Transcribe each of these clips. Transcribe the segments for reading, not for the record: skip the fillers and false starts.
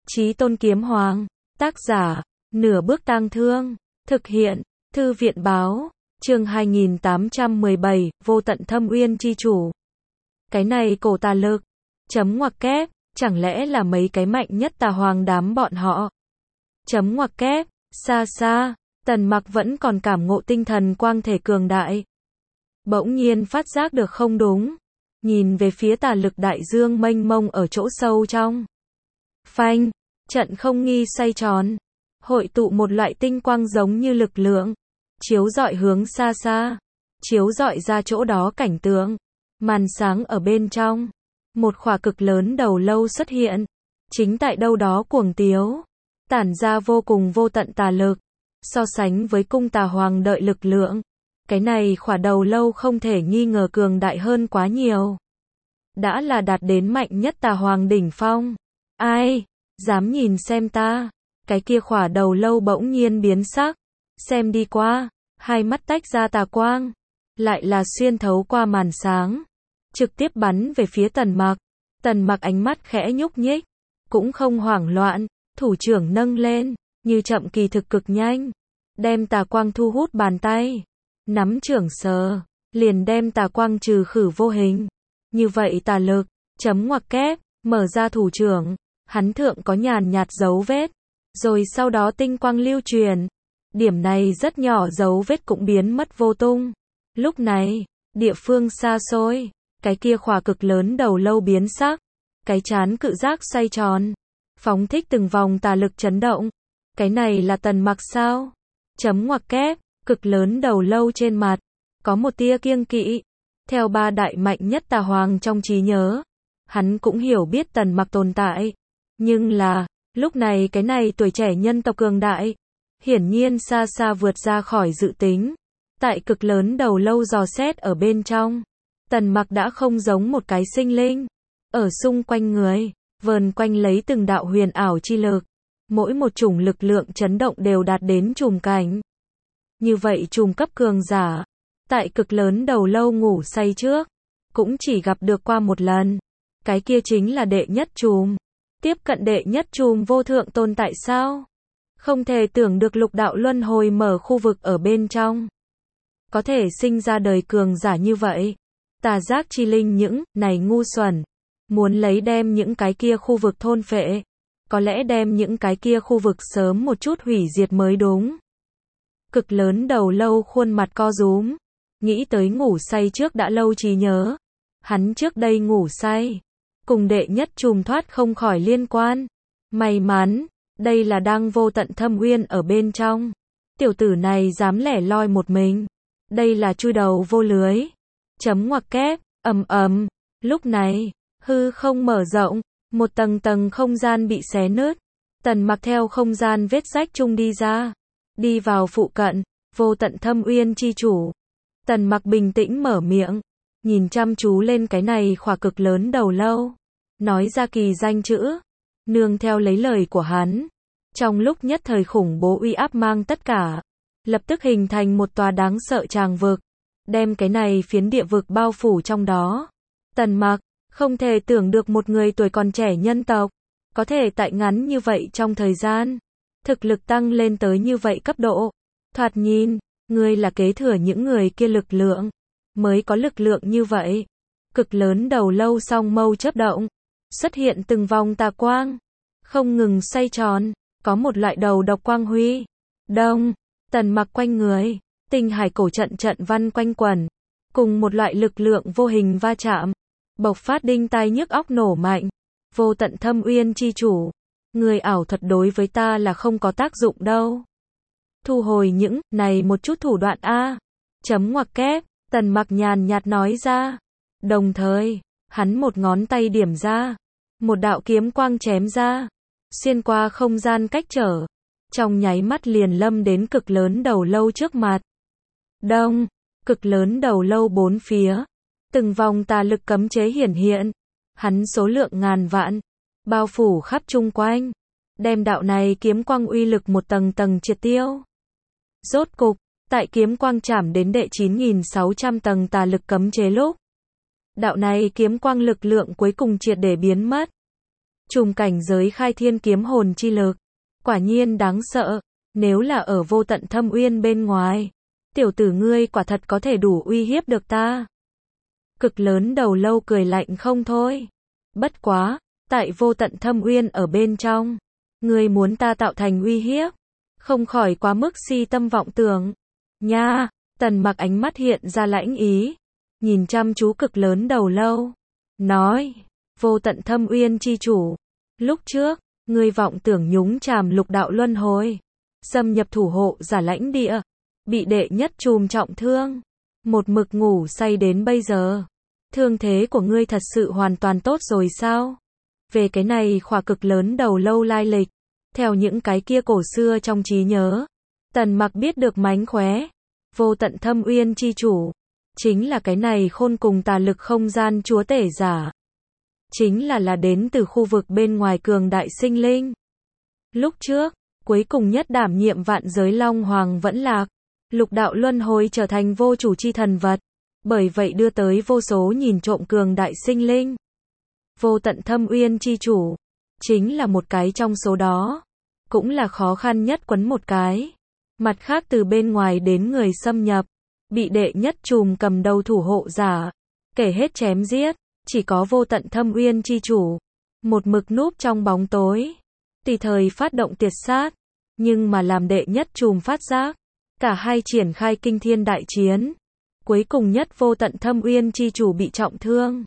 Chí Tôn Kiếm Hoàng. Tác giả, Nửa Bước Tang Thương. Thực hiện, Thư viện báo. Chương 2817, Vô Tận Thâm Uyên chi chủ. Cái này cổ tà lực. Chấm ngoặc kép, chẳng lẽ là mấy cái mạnh nhất tà hoàng đám bọn họ? Chấm ngoặc kép, xa xa, Tần Mặc vẫn còn cảm ngộ tinh thần quang thể cường đại. Bỗng nhiên phát giác được không đúng. Nhìn về phía tà lực đại dương mênh mông ở chỗ sâu trong. Phanh, trận không nghi xoay tròn. Hội tụ một loại tinh quang giống như lực lượng. Chiếu rọi hướng xa xa. Chiếu rọi ra chỗ đó cảnh tượng. Màn sáng ở bên trong. Một khỏa cực lớn đầu lâu xuất hiện. Chính tại đâu đó cuồng tiếu. Tản ra vô cùng vô tận tà lực. So sánh với cung tà hoàng đợi lực lượng. Cái này khỏa đầu lâu không thể nghi ngờ cường đại hơn quá nhiều. Đã là đạt đến mạnh nhất tà hoàng đỉnh phong. Ai? Dám nhìn xem ta? Cái kia khỏa đầu lâu bỗng nhiên biến sắc. Xem đi qua. Hai mắt tách ra tà quang. Lại là xuyên thấu qua màn sáng. Trực tiếp bắn về phía Tần Mặc. Tần Mặc ánh mắt khẽ nhúc nhích. Cũng không hoảng loạn. Thủ trưởng nâng lên. Như chậm kỳ thực cực nhanh. Đem tà quang thu hút bàn tay. Nắm trưởng sờ. Liền đem tà quang trừ khử vô hình. Như vậy tà lực. Chấm ngoặc kép. Mở ra thủ trưởng. Hắn thượng có nhàn nhạt dấu vết. Rồi sau đó tinh quang lưu truyền. Điểm này rất nhỏ dấu vết cũng biến mất vô tung. Lúc này, địa phương xa xôi. Cái kia khỏa cực lớn đầu lâu biến sắc. Cái chán cự giác xoay tròn. Phóng thích từng vòng tà lực chấn động. Cái này là Tần Mặc sao? Chấm ngoặc kép. Cực lớn đầu lâu trên mặt. Có một tia kiêng kỵ. Theo ba đại mạnh nhất tà hoàng trong trí nhớ. Hắn cũng hiểu biết Tần Mặc tồn tại. Nhưng là, lúc này cái này tuổi trẻ nhân tộc cường đại. Hiển nhiên xa xa vượt ra khỏi dự tính. Tại cực lớn đầu lâu dò xét ở bên trong. Tần Mặc đã không giống một cái sinh linh. Ở xung quanh người, vờn quanh lấy từng đạo huyền ảo chi lực. Mỗi một chủng lực lượng chấn động đều đạt đến trùm cảnh. Như vậy trùm cấp cường giả. Tại cực lớn đầu lâu ngủ say trước. Cũng chỉ gặp được qua một lần. Cái kia chính là đệ nhất trùm. Tiếp cận đệ nhất trùm vô thượng tồn tại sao? Không thể tưởng được lục đạo luân hồi mở khu vực ở bên trong. Có thể sinh ra đời cường giả như vậy. Tà giác chi linh những này ngu xuẩn. Muốn lấy đem những cái kia khu vực thôn phệ. Có lẽ đem những cái kia khu vực sớm một chút hủy diệt mới đúng. Cực lớn đầu lâu khuôn mặt co rúm. Nghĩ tới ngủ say trước đã lâu trí nhớ. Hắn trước đây ngủ say. Cùng đệ nhất trùm thoát không khỏi liên quan. May mắn, đây là đang vô tận thâm uyên ở bên trong. Tiểu tử này dám lẻ loi một mình. Đây là chui đầu vô lưới. Chấm ngoặc kép, ầm ầm. Lúc này, hư không mở rộng. Một tầng tầng không gian bị xé nứt. Tần Mặc theo không gian vết rách chung đi ra. Đi vào phụ cận, vô tận thâm uyên chi chủ. Tần Mặc bình tĩnh mở miệng. Nhìn chăm chú lên cái này khỏa cực lớn đầu lâu. Nói ra kỳ danh chữ. Nương theo lấy lời của hắn. Trong lúc nhất thời khủng bố uy áp mang tất cả. Lập tức hình thành một tòa đáng sợ tràng vực. Đem cái này phiến địa vực bao phủ trong đó. Tần Mặc, không thể tưởng được một người tuổi còn trẻ nhân tộc. Có thể tại ngắn như vậy trong thời gian. Thực lực tăng lên tới như vậy cấp độ. Thoạt nhìn, ngươi là kế thừa những người kia lực lượng. Mới có lực lượng như vậy. Cực lớn đầu lâu song mâu chớp động. Xuất hiện từng vòng tà quang. Không ngừng xoay tròn. Có một loại đầu độc quang huy. Đông. Tần Mặc quanh người. Tinh hải cổ trận trận văn quanh quẩn. Cùng một loại lực lượng vô hình va chạm. Bộc phát đinh tai nhức óc nổ mạnh. Vô tận thâm uyên chi chủ. Người ảo thuật đối với ta là không có tác dụng đâu. Thu hồi những này một chút thủ đoạn a. Chấm ngoặc kép. Tần Mặc nhàn nhạt nói ra. Đồng thời, hắn một ngón tay điểm ra. Một đạo kiếm quang chém ra. Xuyên qua không gian cách trở. Trong nháy mắt liền lâm đến cực lớn đầu lâu trước mặt. Đông. Cực lớn đầu lâu bốn phía. Từng vòng tà lực cấm chế hiển hiện. Hắn số lượng ngàn vạn. Bao phủ khắp chung quanh. Đem đạo này kiếm quang uy lực một tầng tầng triệt tiêu. Rốt cục. Tại kiếm quang chạm đến đệ 9.600 tầng tà lực cấm chế lúc. Đạo này kiếm quang lực lượng cuối cùng triệt để biến mất. Trùm cảnh giới khai thiên kiếm hồn chi lực. Quả nhiên đáng sợ. Nếu là ở Vô Tận Thâm Uyên bên ngoài, tiểu tử ngươi quả thật có thể đủ uy hiếp được ta. Cực lớn đầu lâu cười lạnh không thôi. Bất quá, tại Vô Tận Thâm Uyên ở bên trong, ngươi muốn ta tạo thành uy hiếp, không khỏi quá mức si tâm vọng tưởng. Nha, Tần Mặc ánh mắt hiện ra lãnh ý, nhìn chăm chú cực lớn đầu lâu, nói, Vô Tận Thâm Uyên chi chủ, lúc trước, ngươi vọng tưởng nhúng chàm lục đạo luân hồi, xâm nhập thủ hộ giả lãnh địa, bị đệ nhất trùm trọng thương, một mực ngủ say đến bây giờ. Thương thế của ngươi thật sự hoàn toàn tốt rồi sao? Về cái này khỏa cực lớn đầu lâu lai lịch, theo những cái kia cổ xưa trong trí nhớ, Tần Mặc biết được mánh khóe, Vô Tận Thâm Uyên chi chủ, chính là cái này khôn cùng tà lực không gian chúa tể giả. Chính là đến từ khu vực bên ngoài cường đại sinh linh. Lúc trước, cuối cùng nhất đảm nhiệm vạn giới Long Hoàng vẫn lạc, lục đạo luân hồi trở thành vô chủ chi thần vật, bởi vậy đưa tới vô số nhìn trộm cường đại sinh linh. Vô Tận Thâm Uyên chi chủ, chính là một cái trong số đó, cũng là khó khăn nhất quấn một cái. Mặt khác từ bên ngoài đến người xâm nhập, bị đệ nhất trùm cầm đầu thủ hộ giả, kể hết chém giết, chỉ có Vô Tận Thâm Uyên chi chủ, một mực núp trong bóng tối, tùy thời phát động tiệt sát, nhưng mà làm đệ nhất trùm phát giác, cả hai triển khai kinh thiên đại chiến. Cuối cùng nhất Vô Tận Thâm Uyên chi chủ bị trọng thương,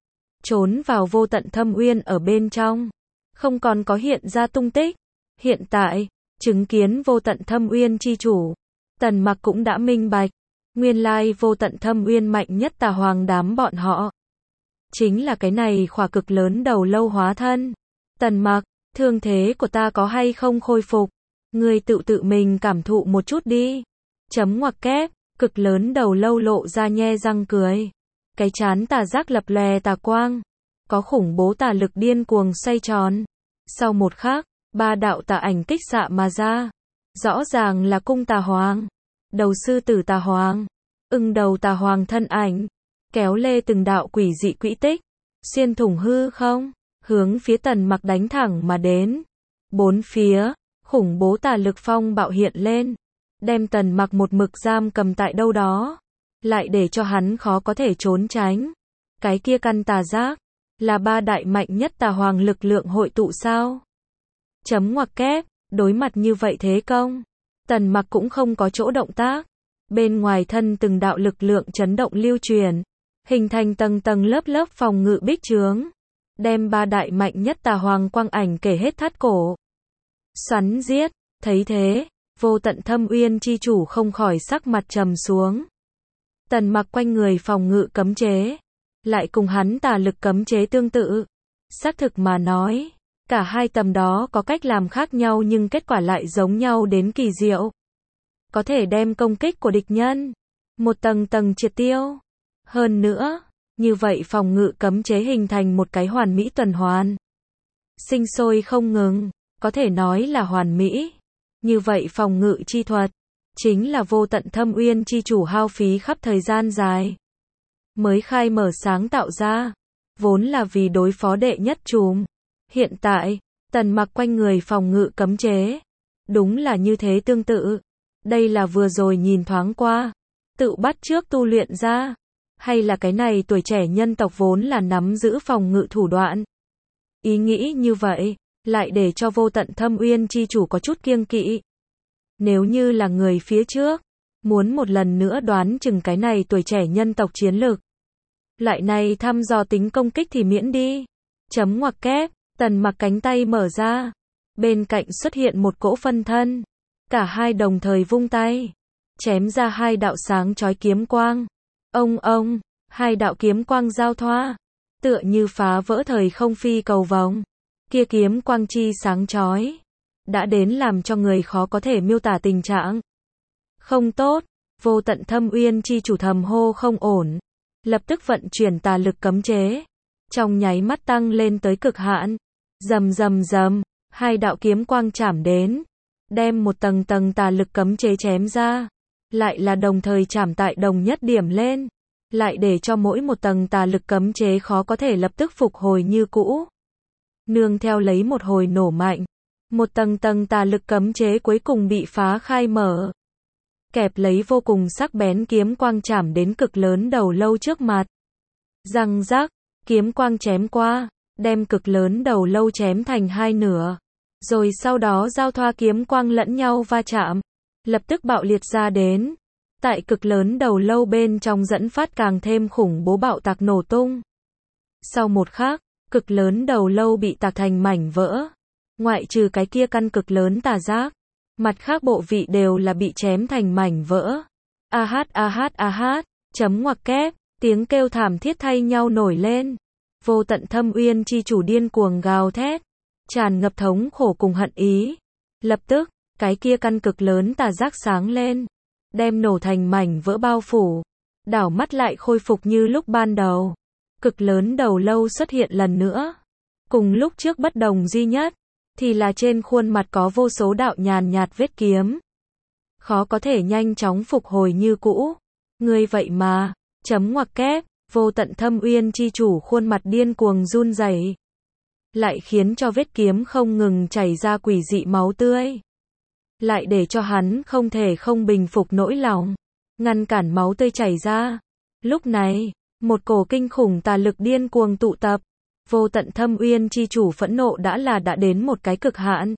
trốn vào Vô Tận Thâm Uyên ở bên trong, không còn có hiện ra tung tích. Hiện tại, chứng kiến Vô Tận Thâm Uyên chi chủ, Tần Mặc cũng đã minh bạch, nguyên lai Vô Tận Thâm Uyên mạnh nhất tà hoàng đám bọn họ, chính là cái này khỏa cực lớn đầu lâu hóa thân. Tần Mặc, thương thế của ta có hay không khôi phục? Ngươi tự mình cảm thụ một chút đi. Chấm ngoặc kép, cực lớn đầu lâu lộ ra nhe răng cười. Cái chán tà giác lập lòe tà quang, có khủng bố tà lực điên cuồng xoay tròn. Sau một khắc, ba đạo tà ảnh kích xạ mà ra. Rõ ràng là cung tà hoàng, đầu sư tử tà hoàng, ưng đầu tà hoàng thân ảnh, kéo lê từng đạo quỷ dị quỹ tích, xuyên thủng hư không, hướng phía Tần Mặc đánh thẳng mà đến. Bốn phía, khủng bố tà lực phong bạo hiện lên, đem Tần Mặc một mực giam cầm tại đâu đó, lại để cho hắn khó có thể trốn tránh. Cái kia căn tà giác, là ba đại mạnh nhất tà hoàng lực lượng hội tụ sao? Chấm ngoặc kép, đối mặt như vậy thế công, Tần Mặc cũng không có chỗ động tác. Bên ngoài thân từng đạo lực lượng chấn động lưu truyền, hình thành tầng tầng lớp lớp phòng ngự bích chướng, đem ba đại mạnh nhất tà hoàng quang ảnh kể hết thắt cổ. Xoắn giết, thấy thế, Vô Tận Thâm Uyên chi chủ không khỏi sắc mặt trầm xuống. Tần Mặc quanh người phòng ngự cấm chế, lại cùng hắn tà lực cấm chế tương tự. Xác thực mà nói, cả hai tầm đó có cách làm khác nhau nhưng kết quả lại giống nhau đến kỳ diệu. Có thể đem công kích của địch nhân một tầng tầng triệt tiêu. Hơn nữa, như vậy phòng ngự cấm chế hình thành một cái hoàn mỹ tuần hoàn, sinh sôi không ngừng, có thể nói là hoàn mỹ. Như vậy phòng ngự chi thuật, chính là Vô Tận Thâm Uyên chi chủ hao phí khắp thời gian dài, mới khai mở sáng tạo ra, vốn là vì đối phó đệ nhất trùm. Hiện tại, Tần Mặc quanh người phòng ngự cấm chế, đúng là như thế tương tự. Đây là vừa rồi nhìn thoáng qua, tự bắt trước tu luyện ra, hay là cái này tuổi trẻ nhân tộc vốn là nắm giữ phòng ngự thủ đoạn? Ý nghĩ như vậy, lại để cho Vô Tận Thâm Uyên chi chủ có chút kiêng kỵ. Nếu như là người phía trước, muốn một lần nữa đoán chừng cái này tuổi trẻ nhân tộc chiến lực, lại này thăm dò tính công kích thì miễn đi. Chấm ngoặc kép, Tần Mặc cánh tay mở ra, bên cạnh xuất hiện một cỗ phân thân, cả hai đồng thời vung tay, chém ra hai đạo sáng chói kiếm quang. Ông, hai đạo kiếm quang giao thoa, tựa như phá vỡ thời không phi cầu vồng. Kia kiếm quang chi sáng chói, đã đến làm cho người khó có thể miêu tả tình trạng. Không tốt, Vô Tận Thâm Uyên chi chủ thầm hô không ổn, lập tức vận chuyển tà lực cấm chế, trong nháy mắt tăng lên tới cực hạn. Rầm rầm rầm, hai đạo kiếm quang chạm đến, đem một tầng tầng tà lực cấm chế chém ra, lại là đồng thời chạm tại đồng nhất điểm lên, lại để cho mỗi một tầng tà lực cấm chế khó có thể lập tức phục hồi như cũ. nương theo lấy một hồi nổ mạnh. Một tầng tầng tà lực cấm chế cuối cùng bị phá khai mở. Kẹp lấy vô cùng sắc bén kiếm quang chảm đến cực lớn đầu lâu trước mặt. Răng rác, kiếm quang chém qua, đem cực lớn đầu lâu chém thành hai nửa. Rồi sau đó giao thoa kiếm quang lẫn nhau va chạm, lập tức bạo liệt ra đến. Tại cực lớn đầu lâu bên trong dẫn phát càng thêm khủng bố bạo tạc nổ tung. Sau một khắc, cực lớn đầu lâu bị tạc thành mảnh vỡ. Ngoại trừ cái kia căn cực lớn tà giác, mặt khác bộ vị đều là bị chém thành mảnh vỡ. Chấm ngoặc kép, tiếng kêu thảm thiết thay nhau nổi lên. Vô tận thâm uyên chi chủ điên cuồng gào thét, tràn ngập thống khổ cùng hận ý. Lập tức, cái kia căn cực lớn tà giác sáng lên, đem nổ thành mảnh vỡ bao phủ. Đảo mắt lại khôi phục như lúc ban đầu. Cực lớn đầu lâu xuất hiện lần nữa. Cùng lúc trước bất đồng duy nhất, thì là trên khuôn mặt có vô số đạo nhàn nhạt vết kiếm. Khó có thể nhanh chóng phục hồi như cũ. Ngươi vậy mà, chấm ngoặc kép, vô tận thâm uyên chi chủ khuôn mặt điên cuồng run rẩy, lại khiến cho vết kiếm không ngừng chảy ra quỷ dị máu tươi. Lại để cho hắn không thể không bình phục nỗi lòng, ngăn cản máu tươi chảy ra. Lúc này, một cổ kinh khủng tà lực điên cuồng tụ tập. Vô tận thâm uyên chi chủ phẫn nộ đã đến một cái cực hạn.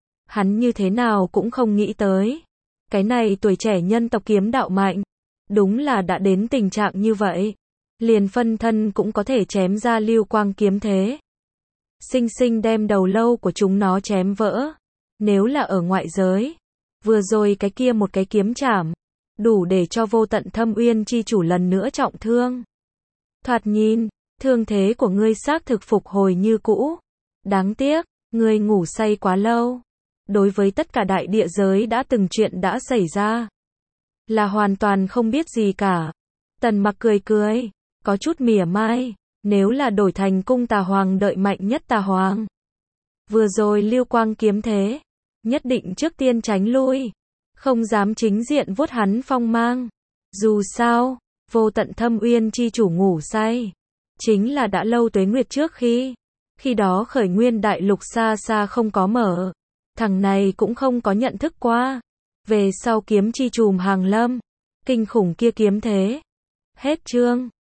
Hắn như thế nào cũng không nghĩ tới. Cái này tuổi trẻ nhân tộc kiếm đạo mạnh. Đúng là đã đến tình trạng như vậy. Liền phân thân cũng có thể chém ra lưu quang kiếm thế. Sinh sinh đem đầu lâu của chúng nó chém vỡ. Nếu là ở ngoại giới, vừa rồi cái kia một cái kiếm chảm, đủ để cho vô tận thâm uyên chi chủ lần nữa trọng thương. Thoạt nhìn, thương thế của ngươi xác thực phục hồi như cũ. Đáng tiếc, ngươi ngủ say quá lâu. Đối với tất cả đại địa giới đã từng chuyện đã xảy ra, là hoàn toàn không biết gì cả. Tần Mặc cười cười, có chút mỉa mai. Nếu là đổi thành cung tà hoàng đợi mạnh nhất tà hoàng, vừa rồi lưu quang kiếm thế, nhất định trước tiên tránh lui, không dám chính diện vuốt hắn phong mang. Dù sao, vô tận thâm uyên chi chủ ngủ say, chính là đã lâu tuế nguyệt trước khi đó khởi nguyên đại lục xa xa không có mở. Thằng này cũng không có nhận thức qua. Về sau kiếm chi trùm hàng lâm, kinh khủng kia kiếm thế. Hết chương.